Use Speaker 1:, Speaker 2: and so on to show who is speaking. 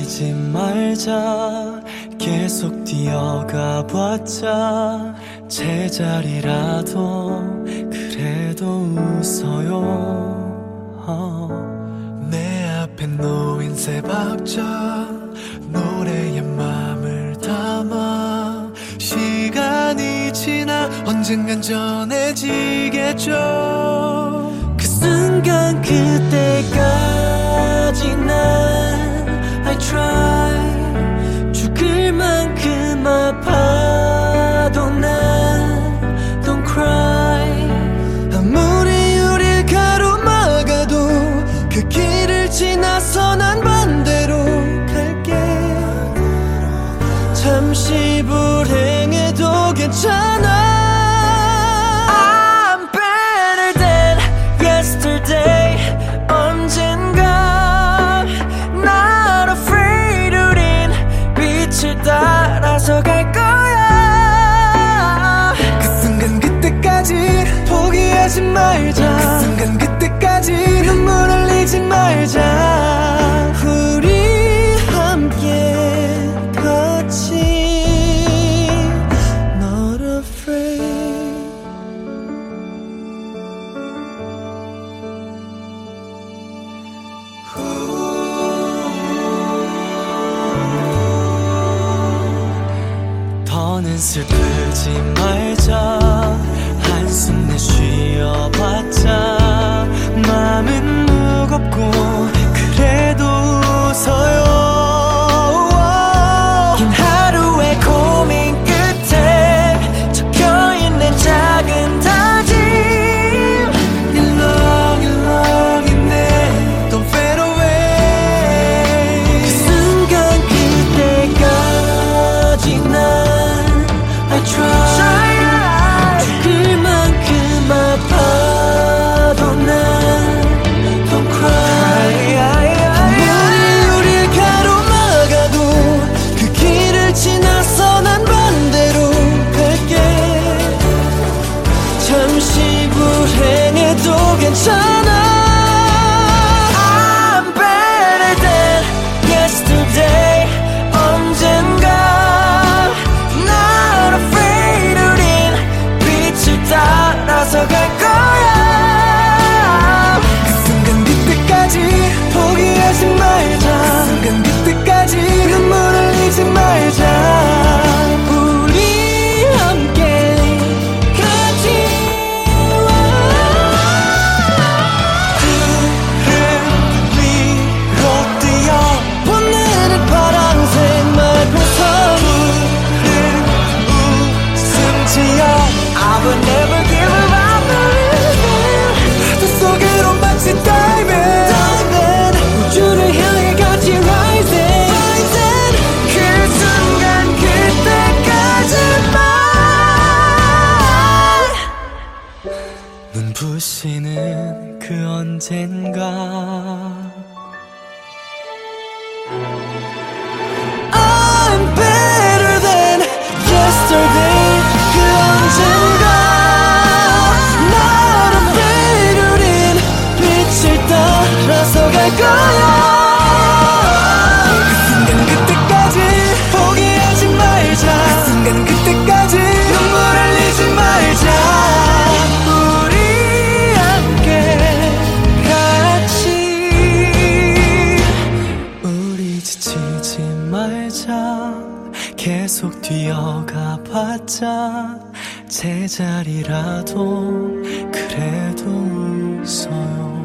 Speaker 1: 뛰지 말자. 계속 뛰어가 봤자 제자리라도 그래도 웃어요. 내 앞에 놓인 새 박자 노래에 맘을 담아 시간이 지나 언젠간 전해지겠죠. 그 순간 그때까지 난 I try. 죽을 만큼 아파도 난 Don't cry. 아무리 우릴 가로막아도 그 길을 지나서 난 반대로 갈게. 잠시 불행해도 괜찮아. I'm better than yesterday. 언젠가 not afraid. 우린 빛을 따라서 갈 거야. 그 순간 그때까지 포기하지 말자. 그 순간 그때까지 눈물 흘리지 말자. 우리 함께 같이 Not afraid. 더는 슬프지 말자. 한숨 내쉬어봤자 마음은 무겁고 그래도 웃어요. 긴 하루의 고민 끝에 적혀있는 작은 다짐. 일렁일렁이네 Don't fade away. 그 순간 그때까지 난 I try. 죽을 만큼 아파도 난 Don't cry. 아무리 우릴 가로막아도 그 길을 지나서 난 반대로 갈게. 잠시 불행해도 괜찮아. I'm better than yesterday. 언젠가 not afraid. 우린 빛을 따라서 갈 거야. 그 순간 그때까지 포기하지 말자. 그 순간 그때까지 눈물 흘리지 말자. 우리 함께 같이 구름 위로 뛰어 보내는 파란색 말표선. 웃음지어 I will never give up. I'm believing. 또 속으로 마치 diving. 우주를 향해 같이 rising. 그 순간 그때까지만 눈부시는 그 언젠가. I'm better than yesterday. 그 언젠가 not afraid. 우린 빛을 따라서 갈 거야. 그 순간 그때까지 포기하지 말자. 그 순간 그때까지 눈물 흘리지 말자. 우리 함께 같이 우리 지치지 말자. 계속 뛰어가 봤자 제자리라도 그래도 웃어요.